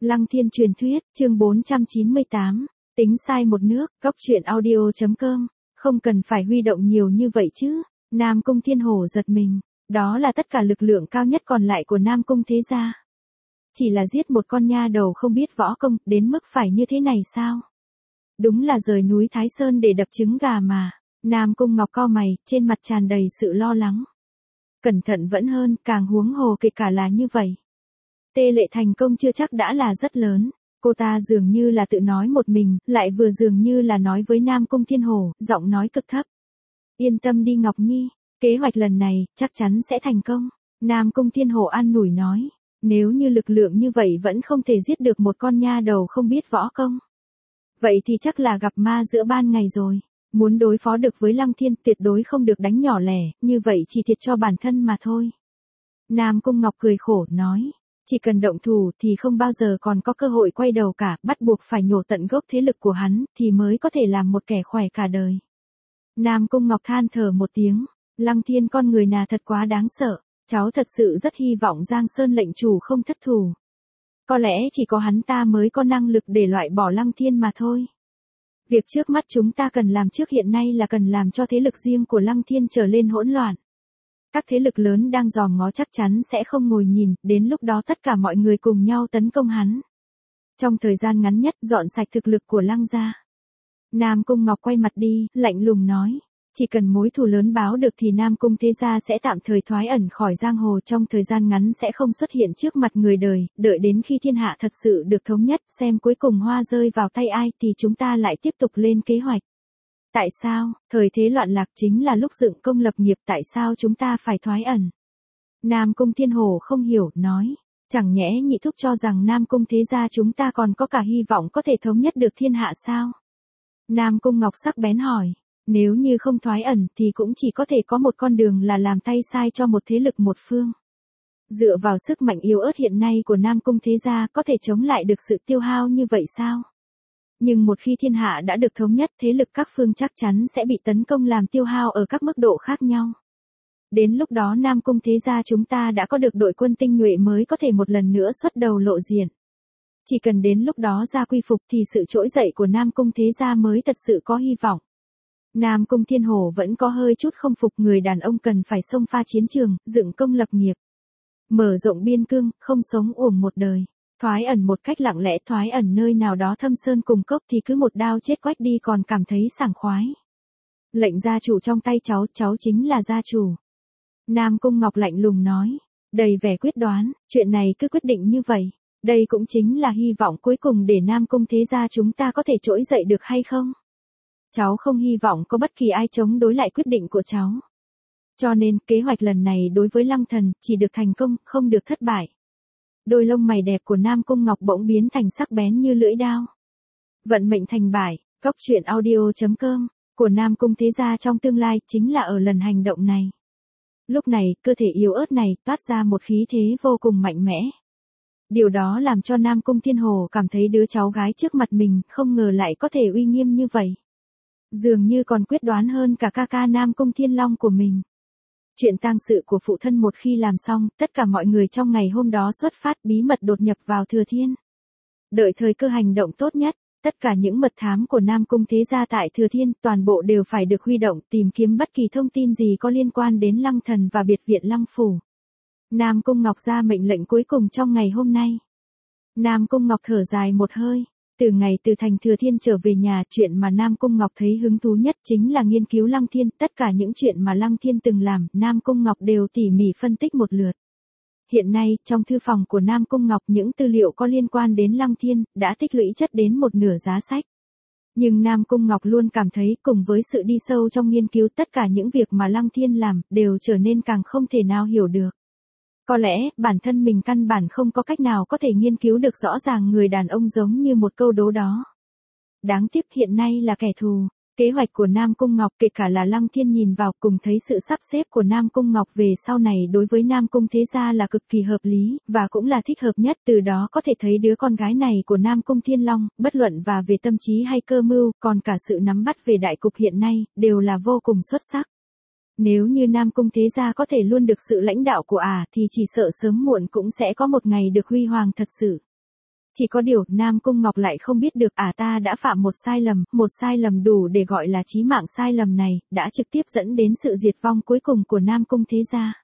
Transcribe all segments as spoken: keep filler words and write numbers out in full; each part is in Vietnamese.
Lăng Thiên truyền thuyết, chương bốn trăm chín mươi tám, tính sai một nước, góc truyện audio.com, không cần phải huy động nhiều như vậy chứ. Nam Cung Thiên Hổ giật mình, đó là tất cả lực lượng cao nhất còn lại của Nam Cung thế gia. Chỉ là giết một con nha đầu không biết võ công, đến mức phải như thế này sao? Đúng là rời núi Thái Sơn để đập trứng gà mà. Nam Cung Ngọc cau mày, trên mặt tràn đầy sự lo lắng. Cẩn thận vẫn hơn, càng huống hồ kể cả là như vậy. Tê Lệ thành công chưa chắc đã là rất lớn. Cô ta dường như là tự nói một mình, lại vừa dường như là nói với Nam Cung Thiên Hổ, giọng nói cực thấp. Yên tâm đi Ngọc Nhi, kế hoạch lần này, chắc chắn sẽ thành công. Nam Cung Thiên Hổ an ủi nói, nếu như lực lượng như vậy vẫn không thể giết được một con nha đầu không biết võ công. Vậy thì chắc là gặp ma giữa ban ngày rồi. Muốn đối phó được với Lăng Thiên tuyệt đối không được đánh nhỏ lẻ, như vậy chỉ thiệt cho bản thân mà thôi. Nam Cung Ngọc cười khổ nói, chỉ cần động thủ thì không bao giờ còn có cơ hội quay đầu cả, bắt buộc phải nhổ tận gốc thế lực của hắn, thì mới có thể làm một kẻ khỏe cả đời. Nam Cung Ngọc than thở một tiếng, Lăng Thiên con người nà thật quá đáng sợ, cháu thật sự rất hy vọng Giang Sơn lệnh chủ không thất thủ. Có lẽ chỉ có hắn ta mới có năng lực để loại bỏ Lăng Thiên mà thôi. Việc trước mắt chúng ta cần làm trước hiện nay là cần làm cho thế lực riêng của Lăng Thiên trở lên hỗn loạn. Các thế lực lớn đang dòm ngó chắc chắn sẽ không ngồi nhìn, đến lúc đó tất cả mọi người cùng nhau tấn công hắn. Trong thời gian ngắn nhất dọn sạch thực lực của Lăng gia. Nam Cung Ngọc quay mặt đi, lạnh lùng nói, chỉ cần mối thù lớn báo được thì Nam Cung thế gia sẽ tạm thời thoái ẩn khỏi giang hồ, trong thời gian ngắn sẽ không xuất hiện trước mặt người đời, đợi đến khi thiên hạ thật sự được thống nhất, xem cuối cùng hoa rơi vào tay ai thì chúng ta lại tiếp tục lên kế hoạch. Tại sao, thời thế loạn lạc chính là lúc dựng công lập nghiệp, tại sao chúng ta phải thoái ẩn? Nam Cung Thiên Hổ không hiểu, nói, chẳng nhẽ nhị thúc cho rằng Nam Cung thế gia chúng ta còn có cả hy vọng có thể thống nhất được thiên hạ sao? Nam Cung Ngọc sắc bén hỏi, nếu như không thoái ẩn thì cũng chỉ có thể có một con đường là làm tay sai cho một thế lực một phương. Dựa vào sức mạnh yếu ớt hiện nay của Nam Cung thế gia có thể chống lại được sự tiêu hao như vậy sao? Nhưng một khi thiên hạ đã được thống nhất, thế lực các phương chắc chắn sẽ bị tấn công làm tiêu hao ở các mức độ khác nhau. Đến lúc đó Nam Cung thế gia chúng ta đã có được đội quân tinh nhuệ mới có thể một lần nữa xuất đầu lộ diện. Chỉ cần đến lúc đó ra quy phục thì sự trỗi dậy của Nam Cung thế gia mới thật sự có hy vọng. Nam Cung Thiên Hổ vẫn có hơi chút không phục, người đàn ông cần phải xông pha chiến trường, dựng công lập nghiệp. Mở rộng biên cương, không sống uổng một đời. Thoái ẩn một cách lặng lẽ, thoái ẩn nơi nào đó thâm sơn cùng cốc thì cứ một đao chết quách đi còn cảm thấy sảng khoái. Lệnh gia chủ trong tay cháu, cháu chính là gia chủ. Nam Cung Ngọc lạnh lùng nói, đầy vẻ quyết đoán, chuyện này cứ quyết định như vậy. Đây cũng chính là hy vọng cuối cùng để Nam Cung thế gia chúng ta có thể trỗi dậy được hay không? Cháu không hy vọng có bất kỳ ai chống đối lại quyết định của cháu. Cho nên, kế hoạch lần này đối với Lăng Thần, chỉ được thành công, không được thất bại. Đôi lông mày đẹp của Nam Cung Ngọc bỗng biến thành sắc bén như lưỡi đao. Vận mệnh thành bại, góc truyện audio.com, của Nam Cung thế gia trong tương lai chính là ở lần hành động này. Lúc này, cơ thể yếu ớt này toát ra một khí thế vô cùng mạnh mẽ. Điều đó làm cho Nam Cung Thiên Hổ cảm thấy đứa cháu gái trước mặt mình không ngờ lại có thể uy nghiêm như vậy. Dường như còn quyết đoán hơn cả ca ca Nam Cung Thiên Long của mình. Chuyện tang sự của phụ thân một khi làm xong, tất cả mọi người trong ngày hôm đó xuất phát bí mật đột nhập vào Thừa Thiên. Đợi thời cơ hành động tốt nhất, tất cả những mật thám của Nam Cung thế gia tại Thừa Thiên toàn bộ đều phải được huy động tìm kiếm bất kỳ thông tin gì có liên quan đến Lăng Thần và biệt viện Lăng Phủ. Nam Cung Ngọc ra mệnh lệnh cuối cùng trong ngày hôm nay. Nam Cung Ngọc thở dài một hơi. Từ ngày từ thành Thừa Thiên trở về nhà, chuyện mà Nam Cung Ngọc thấy hứng thú nhất chính là nghiên cứu Lăng Thiên. Tất cả những chuyện mà Lăng Thiên từng làm, Nam Cung Ngọc đều tỉ mỉ phân tích một lượt. Hiện nay, trong thư phòng của Nam Cung Ngọc những tư liệu có liên quan đến Lăng Thiên, đã tích lũy chất đến một nửa giá sách. Nhưng Nam Cung Ngọc luôn cảm thấy cùng với sự đi sâu trong nghiên cứu, tất cả những việc mà Lăng Thiên làm, đều trở nên càng không thể nào hiểu được. Có lẽ, bản thân mình căn bản không có cách nào có thể nghiên cứu được rõ ràng người đàn ông giống như một câu đố đó. Đáng tiếc hiện nay là kẻ thù. Kế hoạch của Nam Cung Ngọc kể cả là Lăng Thiên nhìn vào cùng thấy sự sắp xếp của Nam Cung Ngọc về sau này đối với Nam Cung thế gia là cực kỳ hợp lý, và cũng là thích hợp nhất. Từ đó có thể thấy đứa con gái này của Nam Cung Thiên Long, bất luận và về tâm trí hay cơ mưu, còn cả sự nắm bắt về đại cục hiện nay, đều là vô cùng xuất sắc. Nếu như Nam Cung thế gia có thể luôn được sự lãnh đạo của ả thì chỉ sợ sớm muộn cũng sẽ có một ngày được huy hoàng thật sự. Chỉ có điều, Nam Cung Ngọc lại không biết được à ta đã phạm một sai lầm, một sai lầm đủ để gọi là chí mạng sai lầm này, đã trực tiếp dẫn đến sự diệt vong cuối cùng của Nam Cung thế gia.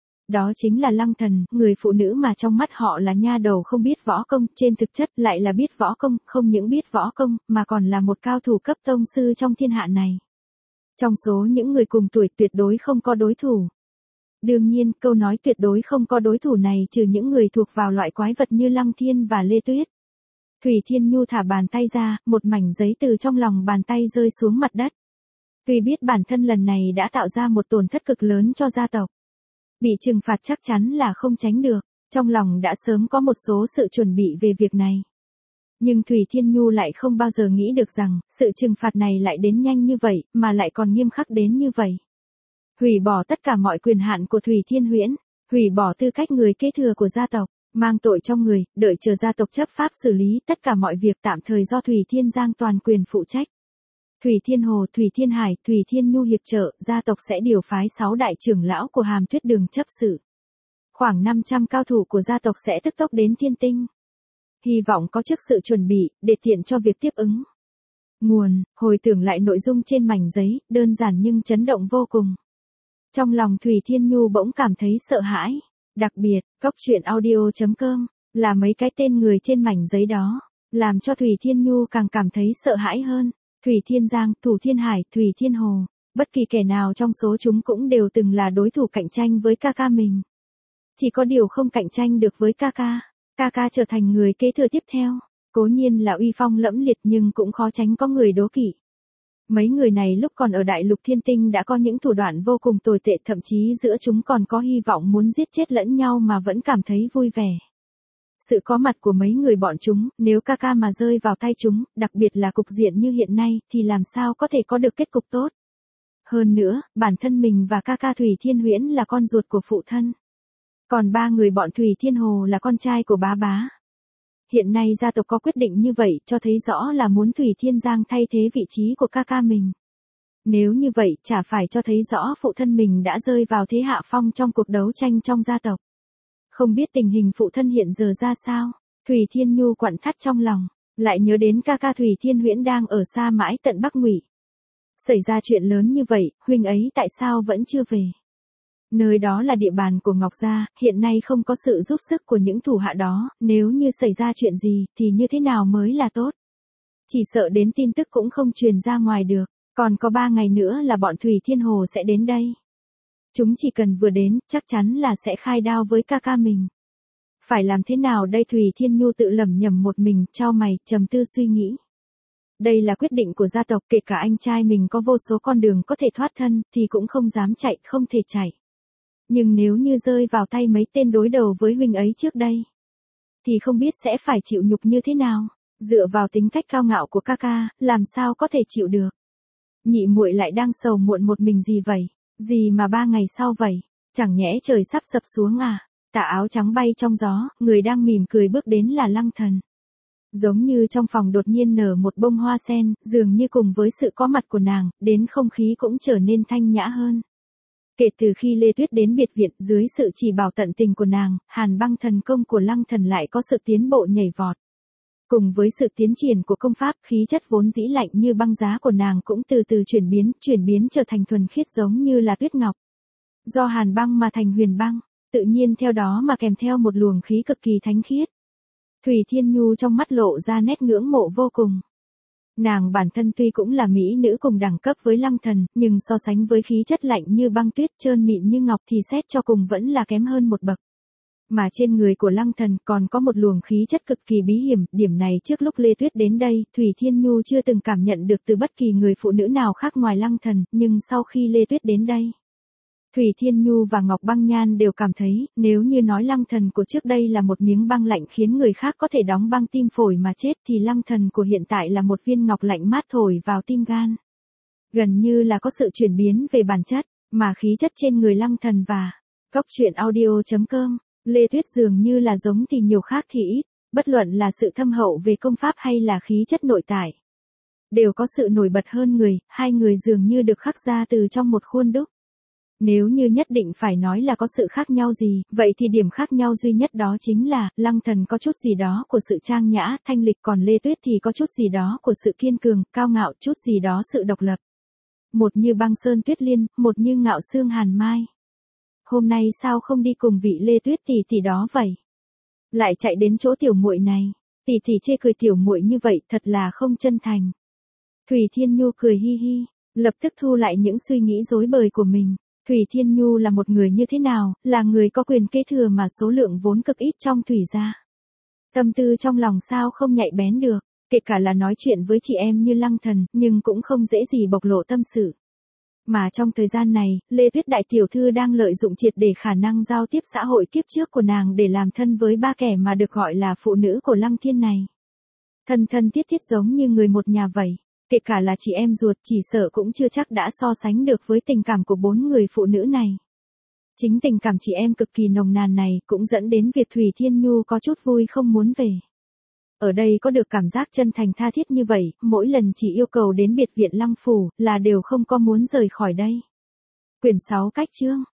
Đó chính là Lăng Thần, người phụ nữ mà trong mắt họ là nha đầu không biết võ công, trên thực chất lại là biết võ công, không những biết võ công, mà còn là một cao thủ cấp tông sư trong thiên hạ này. Trong số những người cùng tuổi tuyệt đối không có đối thủ. Đương nhiên, câu nói tuyệt đối không có đối thủ này trừ những người thuộc vào loại quái vật như Lăng Thiên và Lê Tuyết. Thủy Thiên Nhu thả bàn tay ra, một mảnh giấy từ trong lòng bàn tay rơi xuống mặt đất. Tuy biết bản thân lần này đã tạo ra một tổn thất cực lớn cho gia tộc. Bị trừng phạt chắc chắn là không tránh được, trong lòng đã sớm có một số sự chuẩn bị về việc này. Nhưng Thủy Thiên Nhu lại không bao giờ nghĩ được rằng, sự trừng phạt này lại đến nhanh như vậy, mà lại còn nghiêm khắc đến như vậy. Hủy bỏ tất cả mọi quyền hạn của Thủy Thiên Huyễn, hủy bỏ tư cách người kế thừa của gia tộc, mang tội trong người, đợi chờ gia tộc chấp pháp xử lý tất cả mọi việc tạm thời do Thủy Thiên Giang toàn quyền phụ trách. Thủy Thiên Hồ, Thủy Thiên Hải, Thủy Thiên Nhu hiệp trợ, gia tộc sẽ điều phái sáu đại trưởng lão của Hàm Tuyết Đường chấp sự. Khoảng năm trăm cao thủ của gia tộc sẽ tức tốc đến Thiên Tinh. Hy vọng có trước sự chuẩn bị, để tiện cho việc tiếp ứng. Nguồn, hồi tưởng lại nội dung trên mảnh giấy, đơn giản nhưng chấn động vô cùng. Trong lòng Thủy Thiên Nhu bỗng cảm thấy sợ hãi. Đặc biệt, cốc truyện audio chấm com, là mấy cái tên người trên mảnh giấy đó, làm cho Thủy Thiên Nhu càng cảm thấy sợ hãi hơn. Thủy Thiên Giang, Thủ Thiên Hải, Thủy Thiên Hồ, bất kỳ kẻ nào trong số chúng cũng đều từng là đối thủ cạnh tranh với ca ca mình. Chỉ có điều không cạnh tranh được với ca ca, ca ca trở thành người kế thừa tiếp theo, cố nhiên là uy phong lẫm liệt nhưng cũng khó tránh có người đố kỵ. Mấy người này lúc còn ở Đại Lục Thiên Tinh đã có những thủ đoạn vô cùng tồi tệ, thậm chí giữa chúng còn có hy vọng muốn giết chết lẫn nhau mà vẫn cảm thấy vui vẻ. Sự có mặt của mấy người bọn chúng, nếu ca ca mà rơi vào tay chúng, đặc biệt là cục diện như hiện nay, thì làm sao có thể có được kết cục tốt. Hơn nữa, bản thân mình và ca ca Thủy Thiên Huyễn là con ruột của phụ thân. Còn ba người bọn Thủy Thiên Hồ là con trai của bá bá. Hiện nay gia tộc có quyết định như vậy, cho thấy rõ là muốn Thủy Thiên Giang thay thế vị trí của ca ca mình. Nếu như vậy, chả phải cho thấy rõ phụ thân mình đã rơi vào thế hạ phong trong cuộc đấu tranh trong gia tộc. Không biết tình hình phụ thân hiện giờ ra sao, Thủy Thiên Nhu quặn thắt trong lòng, lại nhớ đến ca ca Thủy Thiên Huyễn đang ở xa mãi tận Bắc Ngụy. Xảy ra chuyện lớn như vậy, huynh ấy tại sao vẫn chưa về? Nơi đó là địa bàn của Ngọc Gia, hiện nay không có sự giúp sức của những thủ hạ đó, nếu như xảy ra chuyện gì, thì như thế nào mới là tốt? Chỉ sợ đến tin tức cũng không truyền ra ngoài được, còn có ba ngày nữa là bọn Thủy Thiên Hồ sẽ đến đây. Chúng chỉ cần vừa đến, chắc chắn là sẽ khai đao với ca ca mình. Phải làm thế nào đây? Thủy Thiên Nhu tự lẩm nhẩm một mình, chau mày, trầm tư suy nghĩ. Đây là quyết định của gia tộc, kể cả anh trai mình có vô số con đường có thể thoát thân, thì cũng không dám chạy, không thể chạy. Nhưng nếu như rơi vào tay mấy tên đối đầu với huynh ấy trước đây, thì không biết sẽ phải chịu nhục như thế nào. Dựa vào tính cách cao ngạo của ca ca, làm sao có thể chịu được. Nhị muội lại đang sầu muộn một mình gì vậy? Gì mà ba ngày sau vậy? Chẳng nhẽ trời sắp sập xuống à? Tà áo trắng bay trong gió, người đang mỉm cười bước đến là Lăng Thần. Giống như trong phòng đột nhiên nở một bông hoa sen, dường như cùng với sự có mặt của nàng, đến không khí cũng trở nên thanh nhã hơn. Kể từ khi Lê Tuyết đến biệt viện, dưới sự chỉ bảo tận tình của nàng, Hàn Băng thần công của Lăng Thần lại có sự tiến bộ nhảy vọt. Cùng với sự tiến triển của công pháp, khí chất vốn dĩ lạnh như băng giá của nàng cũng từ từ chuyển biến, chuyển biến trở thành thuần khiết giống như là tuyết ngọc. Do Hàn Băng mà thành huyền băng, tự nhiên theo đó mà kèm theo một luồng khí cực kỳ thánh khiết. Thủy Thiên Nhu trong mắt lộ ra nét ngưỡng mộ vô cùng. Nàng bản thân tuy cũng là mỹ nữ cùng đẳng cấp với Lăng Thần, nhưng so sánh với khí chất lạnh như băng tuyết, trơn mịn như ngọc thì xét cho cùng vẫn là kém hơn một bậc. Mà trên người của Lăng Thần còn có một luồng khí chất cực kỳ bí hiểm, điểm này trước lúc Lê Tuyết đến đây, Thủy Thiên Nhu chưa từng cảm nhận được từ bất kỳ người phụ nữ nào khác ngoài Lăng Thần, nhưng sau khi Lê Tuyết đến đây, Thủy Thiên Nhu và Ngọc Băng Nhan đều cảm thấy, nếu như nói Lăng Thần của trước đây là một miếng băng lạnh khiến người khác có thể đóng băng tim phổi mà chết, thì Lăng Thần của hiện tại là một viên ngọc lạnh mát thổi vào tim gan. Gần như là có sự chuyển biến về bản chất, mà khí chất trên người Lăng Thần và cốc truyện audio chấm com, Lê Tuyết dường như là giống thì nhiều khác thì ít, bất luận là sự thâm hậu về công pháp hay là khí chất nội tại, đều có sự nổi bật hơn người, hai người dường như được khắc ra từ trong một khuôn đúc. Nếu như nhất định phải nói là có sự khác nhau gì, vậy thì điểm khác nhau duy nhất đó chính là, Lăng Thần có chút gì đó của sự trang nhã, thanh lịch, còn Lê Tuyết thì có chút gì đó của sự kiên cường, cao ngạo, chút gì đó sự độc lập. Một như băng sơn tuyết liên, một như ngạo sương hàn mai. Hôm nay sao không đi cùng vị Lê Tuyết tỷ tỷ đó vậy? Lại chạy đến chỗ tiểu muội này, tỷ tỷ chê cười tiểu muội như vậy, thật là không chân thành. Thủy Thiên Nhu cười hi hi, lập tức thu lại những suy nghĩ rối bời của mình. Thủy Thiên Nhu là một người như thế nào, là người có quyền kế thừa mà số lượng vốn cực ít trong Thủy gia. Tâm tư trong lòng sao không nhạy bén được, kể cả là nói chuyện với chị em như Lăng Thần, nhưng cũng không dễ gì bộc lộ tâm sự. Mà trong thời gian này, Lê Tuyết đại tiểu thư đang lợi dụng triệt để khả năng giao tiếp xã hội kiếp trước của nàng để làm thân với ba kẻ mà được gọi là phụ nữ của Lăng Thiên này. Thân thân thiết thiết giống như người một nhà vậy. Kể cả là chị em ruột chỉ sợ cũng chưa chắc đã so sánh được với tình cảm của bốn người phụ nữ này. Chính tình cảm chị em cực kỳ nồng nàn này cũng dẫn đến việc Thủy Thiên Nhu có chút vui không muốn về. Ở đây có được cảm giác chân thành tha thiết như vậy, mỗi lần chỉ yêu cầu đến biệt viện Lăng Phủ là đều không có muốn rời khỏi đây. Quyển sáu cách chương